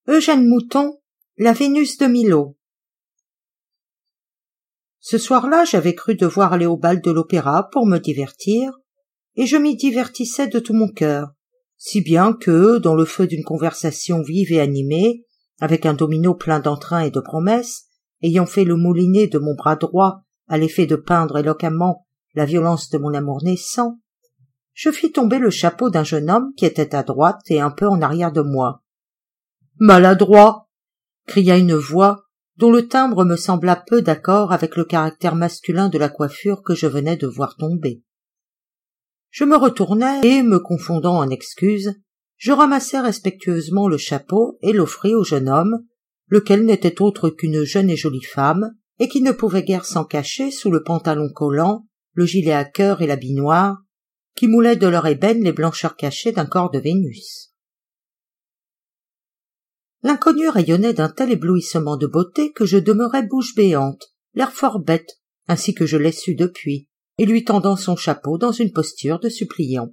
Eugène Mouton, la Vénus de Milo. Ce soir-là, j'avais cru devoir aller au bal de l'opéra pour me divertir, et je m'y divertissais de tout mon cœur, si bien que, dans le feu d'une conversation vive et animée, avec un domino plein d'entrain et de promesses, ayant fait le moulinet de mon bras droit à l'effet de peindre éloquemment la violence de mon amour naissant, je fis tomber le chapeau d'un jeune homme qui était à droite et un peu en arrière de moi. « Maladroit !» cria une voix dont le timbre me sembla peu d'accord avec le caractère masculin de la coiffure que je venais de voir tomber. Je me retournai et, me confondant en excuses, je ramassai respectueusement le chapeau et l'offris au jeune homme, lequel n'était autre qu'une jeune et jolie femme, et qui ne pouvait guère s'en cacher sous le pantalon collant, le gilet à cœur et l'habit noir, qui moulaient de leur ébène les blancheurs cachées d'un corps de Vénus. L'inconnu rayonnait d'un tel éblouissement de beauté que je demeurai bouche béante, l'air fort bête, ainsi que je l'ai su depuis, et lui tendant son chapeau dans une posture de suppliant.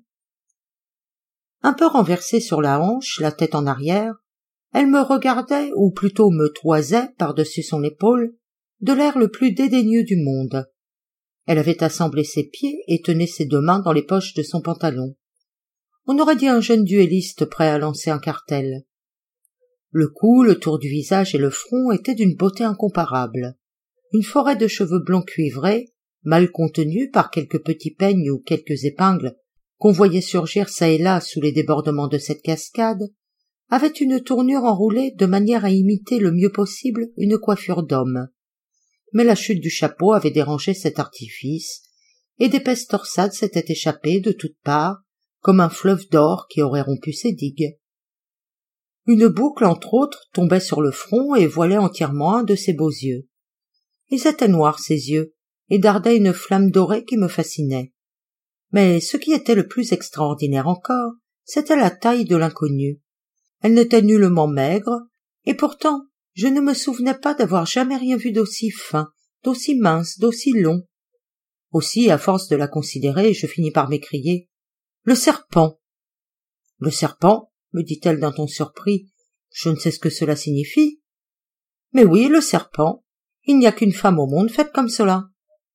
Un peu renversée sur la hanche, la tête en arrière, elle me regardait, ou plutôt me toisait par-dessus son épaule, de l'air le plus dédaigneux du monde. Elle avait assemblé ses pieds et tenait ses deux mains dans les poches de son pantalon. On aurait dit un jeune duelliste prêt à lancer un cartel. Le cou, le tour du visage et le front étaient d'une beauté incomparable. Une forêt de cheveux blonds cuivrés, mal contenus par quelques petits peignes ou quelques épingles qu'on voyait surgir çà et là sous les débordements de cette cascade, avait une tournure enroulée de manière à imiter le mieux possible une coiffure d'homme. Mais la chute du chapeau avait dérangé cet artifice, et d'épaisses torsades s'étaient échappées de toutes parts, comme un fleuve d'or qui aurait rompu ses digues. Une boucle, entre autres, tombait sur le front et voilait entièrement un de ses beaux yeux. Ils étaient noirs, ces yeux, et dardaient une flamme dorée qui me fascinait. Mais ce qui était le plus extraordinaire encore, c'était la taille de l'inconnue. Elle n'était nullement maigre, et pourtant je ne me souvenais pas d'avoir jamais rien vu d'aussi fin, d'aussi mince, d'aussi long. Aussi, à force de la considérer, je finis par m'écrier « Le serpent !»« Le serpent ?» me dit-elle d'un ton surpris. « Je ne sais ce que cela signifie. »« Mais oui, le serpent. Il n'y a qu'une femme au monde faite comme cela. »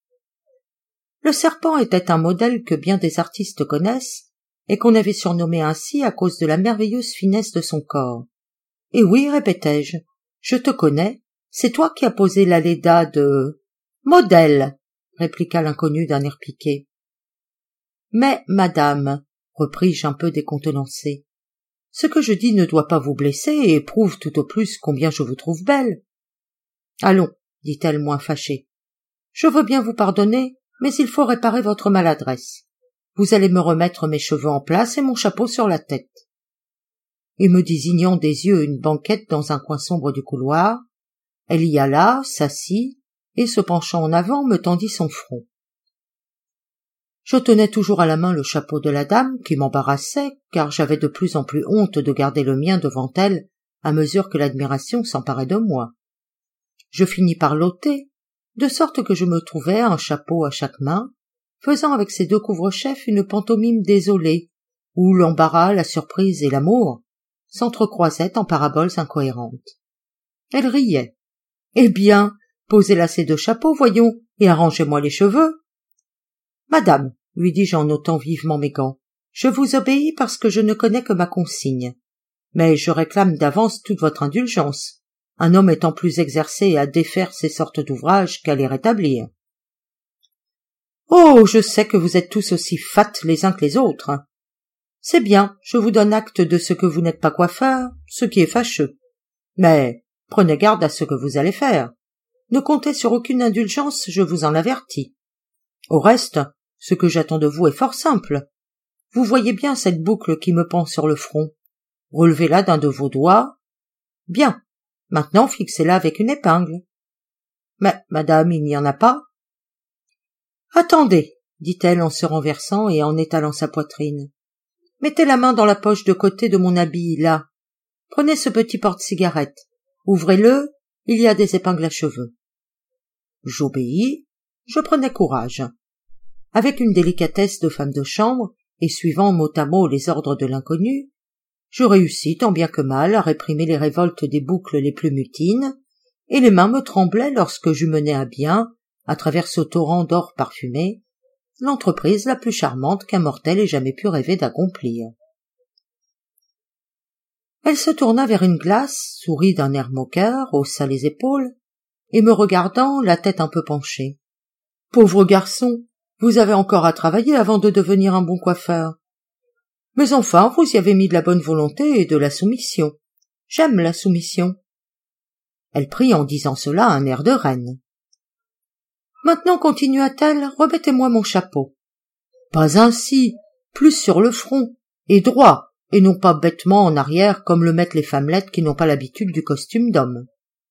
Le serpent était un modèle que bien des artistes connaissent, et qu'on avait surnommé ainsi à cause de la merveilleuse finesse de son corps. « Et oui, répétai-je, je te connais, c'est toi qui as posé la Léda de... »« Modèle !» répliqua l'inconnu d'un air piqué. « Mais, madame, repris-je un peu décontenancé, ce que je dis ne doit pas vous blesser et prouve tout au plus combien je vous trouve belle. »« Allons, dit-elle moins fâchée, je veux bien vous pardonner, mais il faut réparer votre maladresse. Vous allez me remettre mes cheveux en place et mon chapeau sur la tête. » Et me désignant des yeux une banquette dans un coin sombre du couloir, elle y alla, s'assit, et se penchant en avant me tendit son front. Je tenais toujours à la main le chapeau de la dame, qui m'embarrassait, car j'avais de plus en plus honte de garder le mien devant elle, à mesure que l'admiration s'emparait de moi. Je finis par l'ôter, de sorte que je me trouvais un chapeau à chaque main, faisant avec ces deux couvre-chefs une pantomime désolée, où l'embarras, la surprise et l'amour s'entrecroisaient en paraboles incohérentes. Elle riait. « Eh bien, posez là ces deux chapeaux, voyons, et arrangez-moi les cheveux. »« Madame, lui dis-je en ôtant vivement mes gants, je vous obéis parce que je ne connais que ma consigne. Mais je réclame d'avance toute votre indulgence, un homme étant plus exercé à défaire ces sortes d'ouvrages qu'à les rétablir. »« Oh, je sais que vous êtes tous aussi fats les uns que les autres. C'est bien, je vous donne acte de ce que vous n'êtes pas coiffeur, ce qui est fâcheux. Mais prenez garde à ce que vous allez faire. Ne comptez sur aucune indulgence, je vous en avertis. Au reste, ce que j'attends de vous est fort simple. Vous voyez bien cette boucle qui me pend sur le front. Relevez-la d'un de vos doigts. Bien. Maintenant, fixez-la avec une épingle. Mais, madame, il n'y en a pas. Attendez, dit-elle en se renversant et en étalant sa poitrine. Mettez la main dans la poche de côté de mon habit, là. Prenez ce petit porte-cigarette. Ouvrez-le, il y a des épingles à cheveux. J'obéis, je prenais courage. Avec une délicatesse de femme de chambre, et suivant mot à mot les ordres de l'inconnu, Je réussis tant bien que mal à réprimer les révoltes des boucles les plus mutines, et les mains me tremblaient lorsque j'eus mené à bien, à travers ce torrent d'or parfumé, l'entreprise la plus charmante qu'un mortel ait jamais pu rêver d'accomplir. Elle se tourna vers une glace, sourit d'un air moqueur, haussa les épaules, et me regardant, la tête un peu penchée. « Pauvre garçon, vous avez encore à travailler avant de devenir un bon coiffeur. Mais enfin, vous y avez mis de la bonne volonté et de la soumission. J'aime la soumission. » Elle prit en disant cela un air de reine. « Maintenant, continua-t-elle, remettez-moi mon chapeau. »« Pas ainsi, plus sur le front, et droit, et non pas bêtement en arrière comme le mettent les femmelettes qui n'ont pas l'habitude du costume d'homme. »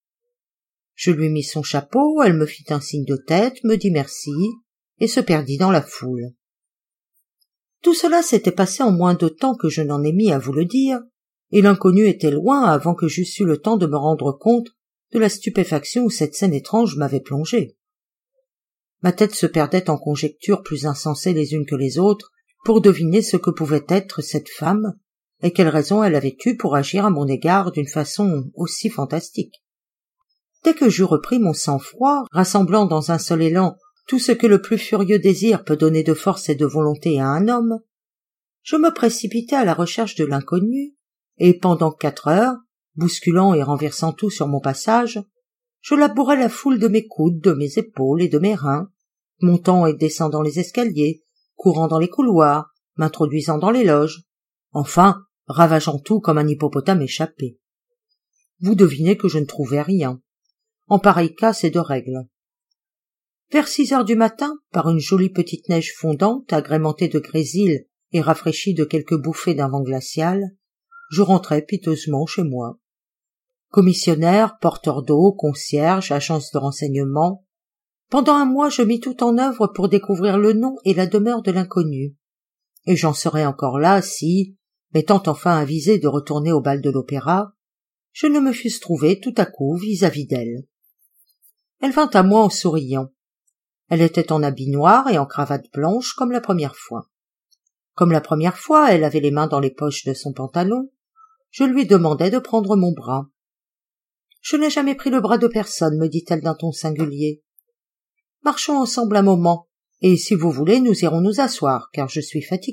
Je lui mis son chapeau, elle me fit un signe de tête, me dit merci, et se perdit dans la foule. Tout cela s'était passé en moins de temps que je n'en ai mis à vous le dire, et l'inconnu était loin avant que j'eusse eu le temps de me rendre compte de la stupéfaction où cette scène étrange m'avait plongé. Ma tête se perdait en conjectures plus insensées les unes que les autres pour deviner ce que pouvait être cette femme et quelle raison elle avait eue pour agir à mon égard d'une façon aussi fantastique. Dès que j'eus repris mon sang-froid, rassemblant dans un seul élan tout ce que le plus furieux désir peut donner de force et de volonté à un homme, je me précipitai à la recherche de l'inconnu, et pendant 4 heures, bousculant et renversant tout sur mon passage, je labourais la foule de mes coudes, de mes épaules et de mes reins, montant et descendant les escaliers, courant dans les couloirs, m'introduisant dans les loges, enfin ravageant tout comme un hippopotame échappé. Vous devinez que je ne trouvais rien. En pareil cas, c'est de règle. Vers 6 heures du matin, par une jolie petite neige fondante, agrémentée de grésil et rafraîchie de quelques bouffées d'un vent glacial, je rentrai piteusement chez moi. Commissionnaire, porteur d'eau, concierge, agence de renseignement, pendant 1 mois je mis tout en œuvre pour découvrir le nom et la demeure de l'inconnu. Et j'en serais encore là si, m'étant enfin avisé de retourner au bal de l'opéra, je ne me fusse trouvé tout à coup vis-à-vis d'elle. Elle vint à moi en souriant. Elle était en habit noir et en cravate blanche comme la première fois. Comme la première fois, elle avait les mains dans les poches de son pantalon. Je lui demandai de prendre mon bras. « Je n'ai jamais pris le bras de personne, me dit-elle d'un ton singulier. Marchons ensemble un moment, et si vous voulez, nous irons nous asseoir, car je suis fatiguée. »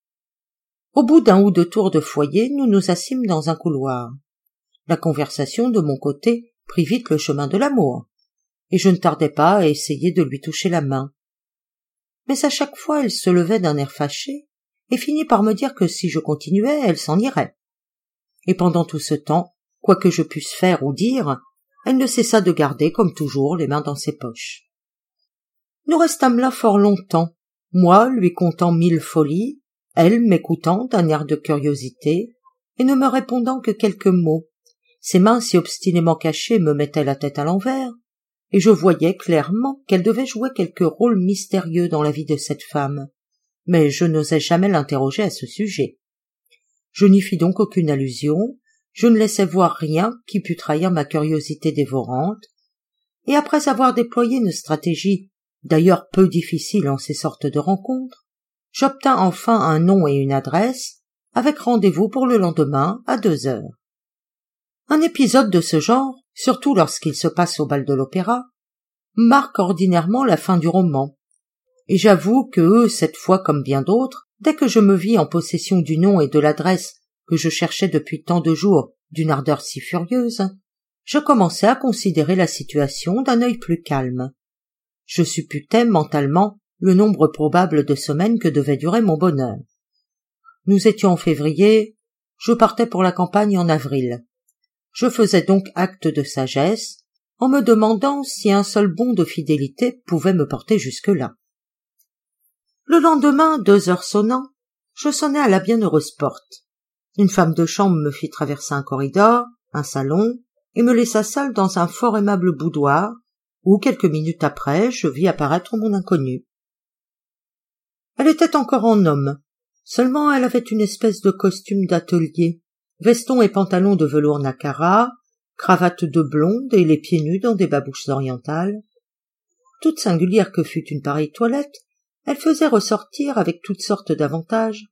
Au bout d'1 ou 2 tours de foyer, nous nous assîmes dans un couloir. La conversation, de mon côté, prit vite le chemin de l'amour, et je ne tardai pas à essayer de lui toucher la main. Mais à chaque fois, elle se levait d'un air fâché, et finit par me dire que si je continuais, elle s'en irait. Et pendant tout ce temps, quoi que je pusse faire ou dire, elle ne cessa de garder, comme toujours, les mains dans ses poches. Nous restâmes là fort longtemps, moi lui contant 1000 folies, elle m'écoutant d'un air de curiosité, et ne me répondant que quelques mots. Ses mains si obstinément cachées me mettaient la tête à l'envers, et je voyais clairement qu'elle devait jouer quelque rôle mystérieux dans la vie de cette femme, mais je n'osais jamais l'interroger à ce sujet. Je n'y fis donc aucune allusion, je ne laissais voir rien qui pût trahir ma curiosité dévorante, et après avoir déployé une stratégie, d'ailleurs peu difficile en ces sortes de rencontres, j'obtins enfin un nom et une adresse, avec rendez-vous pour le lendemain à 2 heures. Un épisode de ce genre, surtout lorsqu'il se passe au bal de l'opéra, marque ordinairement la fin du roman, et j'avoue que, cette fois comme bien d'autres, dès que je me vis en possession du nom et de l'adresse que je cherchais depuis tant de jours d'une ardeur si furieuse, je commençai à considérer la situation d'un œil plus calme. Je supputais mentalement le nombre probable de semaines que devait durer mon bonheur. Nous étions en février, je partais pour la campagne en avril. Je faisais donc acte de sagesse, en me demandant si un seul bond de fidélité pouvait me porter jusque-là. Le lendemain, 2 heures sonnant, je sonnai à la bienheureuse porte. Une femme de chambre me fit traverser un corridor, un salon, et me laissa seule dans un fort aimable boudoir, où quelques minutes après, je vis apparaître mon inconnue. Elle était encore en homme, seulement elle avait une espèce de costume d'atelier, veston et pantalon de velours nacara, cravate de blonde et les pieds nus dans des babouches orientales. Toute singulière que fût une pareille toilette, elle faisait ressortir, avec toutes sortes d'avantages,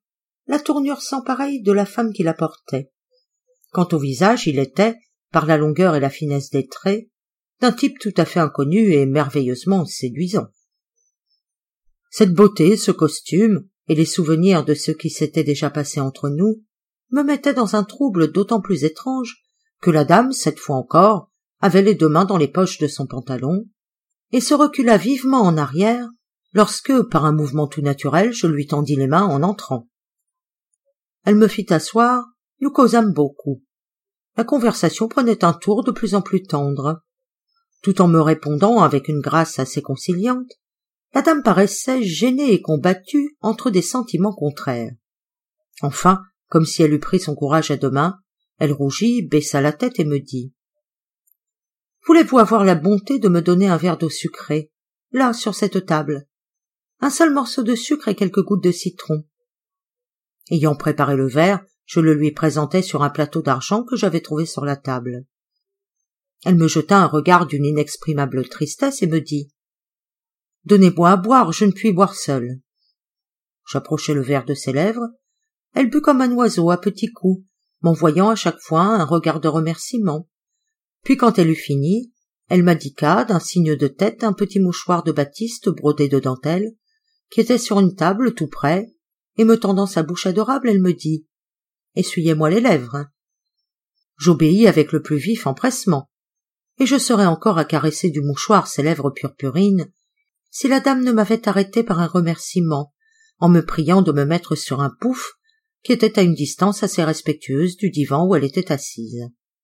la tournure sans pareille de la femme qui la portait. Quant au visage, il était, par la longueur et la finesse des traits, d'un type tout à fait inconnu et merveilleusement séduisant. Cette beauté, ce costume, et les souvenirs de ce qui s'était déjà passé entre nous, me mettaient dans un trouble d'autant plus étrange que la dame, cette fois encore, avait les deux mains dans les poches de son pantalon, et se recula vivement en arrière lorsque, par un mouvement tout naturel, je lui tendis les mains en entrant. Elle me fit asseoir, nous causâmes beaucoup. La conversation prenait un tour de plus en plus tendre. Tout en me répondant avec une grâce assez conciliante, la dame paraissait gênée et combattue entre des sentiments contraires. Enfin, comme si elle eût pris son courage à deux mains, elle rougit, baissa la tête et me dit « Voulez-vous avoir la bonté de me donner un verre d'eau sucrée, là, sur cette table? Un seul morceau de sucre et quelques gouttes de citron. » Ayant préparé le verre, je le lui présentai sur un plateau d'argent que j'avais trouvé sur la table. Elle me jeta un regard d'une inexprimable tristesse et me dit « Donnez-moi à boire, je ne puis boire seule. » J'approchai le verre de ses lèvres. Elle but comme un oiseau à petits coups, m'envoyant à chaque fois un regard de remerciement. Puis quand elle eut fini, elle m'indiqua d'un signe de tête un petit mouchoir de batiste brodé de dentelle, qui était sur une table tout près, et me tendant sa bouche adorable, elle me dit « Essuyez-moi les lèvres. » J'obéis avec le plus vif empressement, et je serais encore à caresser du mouchoir ses lèvres purpurines, si la dame ne m'avait arrêté par un remerciement, en me priant de me mettre sur un pouf qui était à une distance assez respectueuse du divan où elle était assise.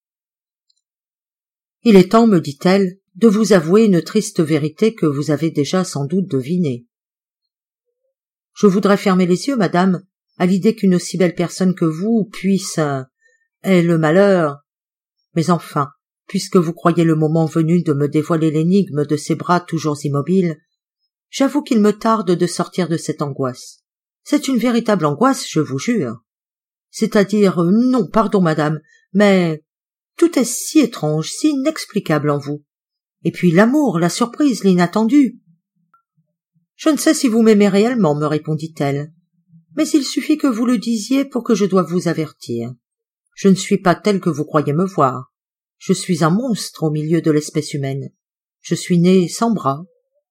« Il est temps, me dit-elle, de vous avouer une triste vérité que vous avez déjà sans doute devinée. Je voudrais fermer les yeux, madame, à l'idée qu'une aussi belle personne que vous puisse... ait le malheur... Mais enfin, puisque vous croyez le moment venu de me dévoiler l'énigme de ces bras toujours immobiles, j'avoue qu'il me tarde de sortir de cette angoisse. C'est une véritable angoisse, je vous jure. C'est-à-dire, non, pardon, madame, mais tout est si étrange, si inexplicable en vous. Et puis l'amour, la surprise, l'inattendu. Je ne sais si vous m'aimez réellement, me répondit-elle, mais il suffit que vous le disiez pour que je doive vous avertir. Je ne suis pas telle que vous croyez me voir. Je suis un monstre au milieu de l'espèce humaine. Je suis née sans bras.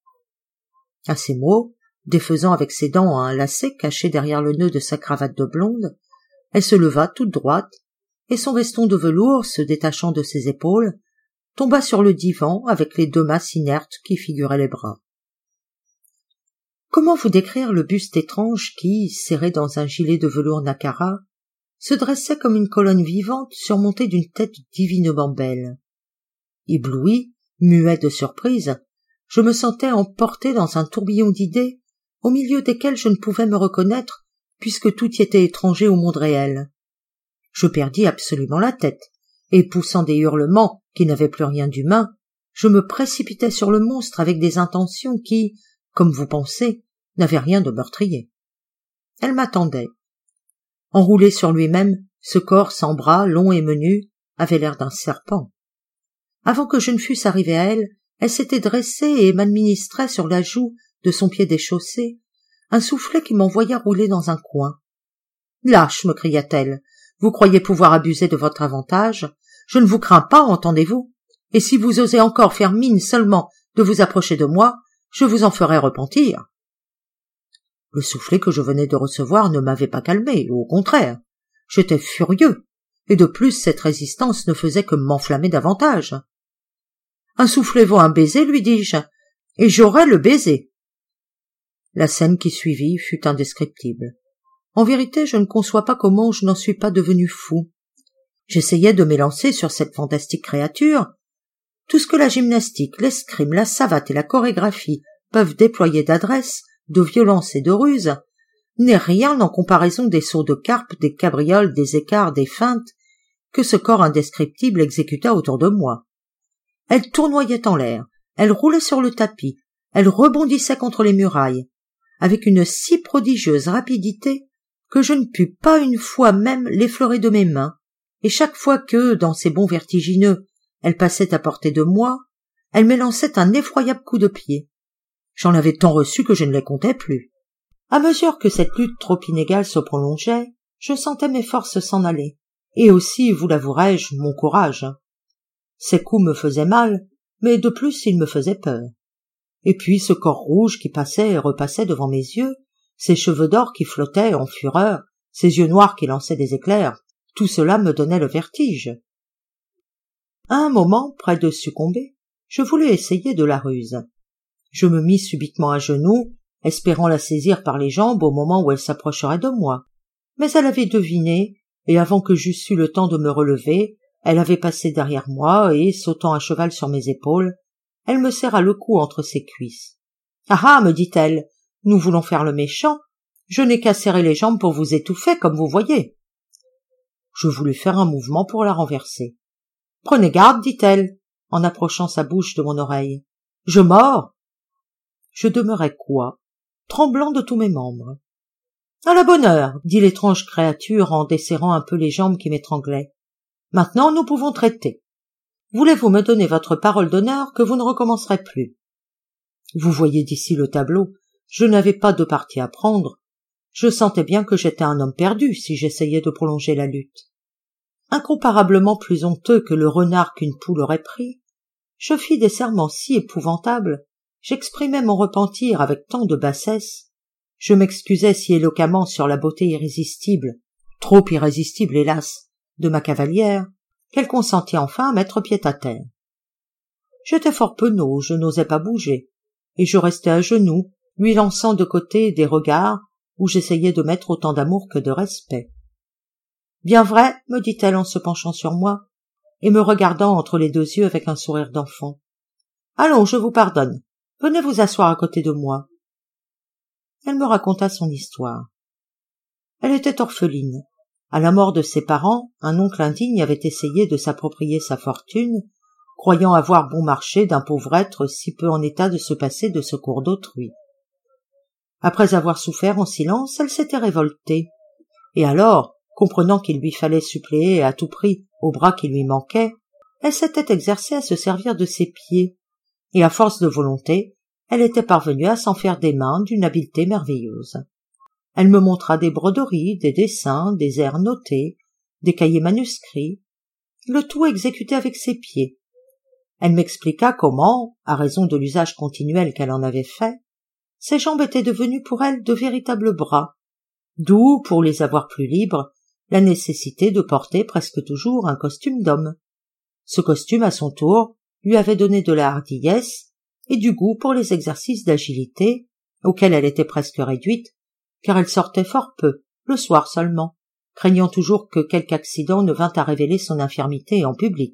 À ces mots, défaisant avec ses dents un lacet caché derrière le nœud de sa cravate de blonde, elle se leva toute droite, et son veston de velours, se détachant de ses épaules, tomba sur le divan avec les deux masses inertes qui figuraient les bras. Comment vous décrire le buste étrange qui, serré dans un gilet de velours nacara, se dressait comme une colonne vivante surmontée d'une tête divinement belle? Ébloui, muet de surprise, je me sentais emporté dans un tourbillon d'idées au milieu desquelles je ne pouvais me reconnaître puisque tout y était étranger au monde réel. Je perdis absolument la tête, et poussant des hurlements qui n'avaient plus rien d'humain, je me précipitai sur le monstre avec des intentions qui, comme vous pensez, n'avaient rien de meurtrier. Elle m'attendait. Enroulé sur lui-même, ce corps sans bras, long et menu, avait l'air d'un serpent. Avant que je ne fusse arrivé à elle, elle s'était dressée et m'administrait sur la joue de son pied déchaussé un soufflet qui m'envoya rouler dans un coin. « Lâche, me cria-t-elle, vous croyez pouvoir abuser de votre avantage? Je ne vous crains pas, entendez-vous? Et si vous osez encore faire mine seulement de vous approcher de moi, je vous en ferai repentir. » Le soufflet que je venais de recevoir ne m'avait pas calmé, au contraire. J'étais furieux, et de plus cette résistance ne faisait que m'enflammer davantage. « Un soufflet vaut un baiser, lui dis-je, et j'aurai le baiser. » La scène qui suivit fut indescriptible. En vérité, je ne conçois pas comment je n'en suis pas devenu fou. J'essayais de m'élancer sur cette fantastique créature. Tout ce que la gymnastique, l'escrime, la savate et la chorégraphie peuvent déployer d'adresse, de violence et de ruse, n'est rien en comparaison des sauts de carpe, des cabrioles, des écarts, des feintes que ce corps indescriptible exécuta autour de moi. Elle tournoyait en l'air, elle roulait sur le tapis, elle rebondissait contre les murailles, avec une si prodigieuse rapidité que je ne pus pas une fois même l'effleurer de mes mains, et chaque fois que, dans ses bonds vertigineux, elle passait à portée de moi, elle m'élançait un effroyable coup de pied. J'en avais tant reçu que je ne les comptais plus. À mesure que cette lutte trop inégale se prolongeait, je sentais mes forces s'en aller, et aussi, vous l'avouerai-je, mon courage. Ces coups me faisaient mal, mais de plus ils me faisaient peur. Et puis ce corps rouge qui passait et repassait devant mes yeux, ces cheveux d'or qui flottaient en fureur, ces yeux noirs qui lançaient des éclairs, tout cela me donnait le vertige. À un moment, près de succomber, je voulus essayer de la ruse. Je me mis subitement à genoux, espérant la saisir par les jambes au moment où elle s'approcherait de moi. Mais elle avait deviné, et avant que j'eusse eu le temps de me relever, elle avait passé derrière moi et, sautant à cheval sur mes épaules, elle me serra le cou entre ses cuisses. « Ah ah, me dit-elle, nous voulons faire le méchant. Je n'ai qu'à serrer les jambes pour vous étouffer, comme vous voyez. » Je voulus faire un mouvement pour la renverser. « Prenez garde, dit-elle, en approchant sa bouche de mon oreille. Je mords. » Je demeurai coi, tremblant de tous mes membres. « À la bonne heure, dit l'étrange créature en desserrant un peu les jambes qui m'étranglaient. Maintenant, nous pouvons traiter. Voulez-vous me donner votre parole d'honneur que vous ne recommencerez plus? Vous voyez d'ici le tableau, je n'avais pas de parti à prendre. Je sentais bien que j'étais un homme perdu si j'essayais de prolonger la lutte. Incomparablement plus honteux que le renard qu'une poule aurait pris, je fis des serments si épouvantables, j'exprimais mon repentir avec tant de bassesse, je m'excusais si éloquemment sur la beauté irrésistible, trop irrésistible hélas, de ma cavalière, qu'elle consentit enfin à mettre pied à terre. J'étais fort penaud, je n'osais pas bouger, et je restais à genoux, lui lançant de côté des regards où j'essayais de mettre autant d'amour que de respect. « Bien vrai, me dit-elle en se penchant sur moi, et me regardant entre les deux yeux avec un sourire d'enfant. « Allons, je vous pardonne. Venez vous asseoir à côté de moi. » Elle me raconta son histoire. Elle était orpheline. À la mort de ses parents, un oncle indigne avait essayé de s'approprier sa fortune, croyant avoir bon marché d'un pauvre être si peu en état de se passer de secours d'autrui. Après avoir souffert en silence, elle s'était révoltée. Et alors, comprenant qu'il lui fallait suppléer à tout prix au bras qui lui manquait, elle s'était exercée à se servir de ses pieds, et à force de volonté, elle était parvenue à s'en faire des mains d'une habileté merveilleuse. Elle me montra des broderies, des dessins, des airs notés, des cahiers manuscrits, le tout exécuté avec ses pieds. Elle m'expliqua comment, à raison de l'usage continuel qu'elle en avait fait, ses jambes étaient devenues pour elle de véritables bras, d'où, pour les avoir plus libres, la nécessité de porter presque toujours un costume d'homme. Ce costume, à son tour, lui avait donné de la hardiesse et du goût pour les exercices d'agilité, auxquels elle était presque réduite, car elle sortait fort peu, le soir seulement, craignant toujours que quelque accident ne vînt à révéler son infirmité en public.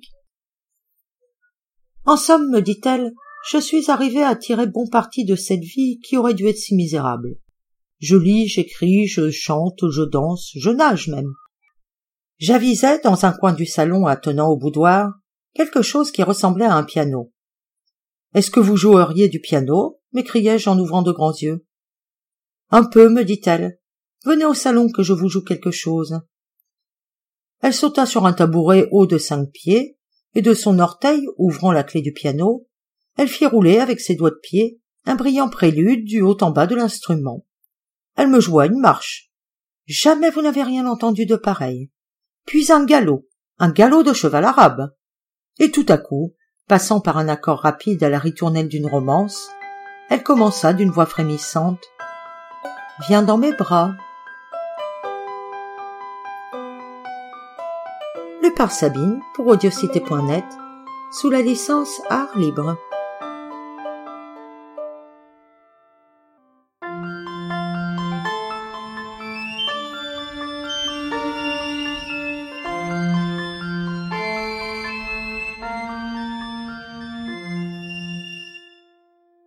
En somme, me dit-elle, je suis arrivée à tirer bon parti de cette vie qui aurait dû être si misérable. Je lis, j'écris, je chante, je danse, je nage même. J'avisai dans un coin du salon attenant au boudoir quelque chose qui ressemblait à un piano. « Est-ce que vous joueriez du piano ?» m'écriai-je en ouvrant de grands yeux. « Un peu, me dit-elle. Venez au salon que je vous joue quelque chose. » Elle sauta sur un tabouret haut de 5 pieds, et de son orteil, ouvrant la clé du piano, elle fit rouler avec ses doigts de pied un brillant prélude du haut en bas de l'instrument. Elle me joua une marche. Jamais vous n'avez rien entendu de pareil. Puis un galop de cheval arabe. Et tout à coup, passant par un accord rapide à la ritournelle d'une romance, elle commença d'une voix frémissante. « Viens dans mes bras. » Lu par Sabine pour audiocité.net, sous la licence Art Libre.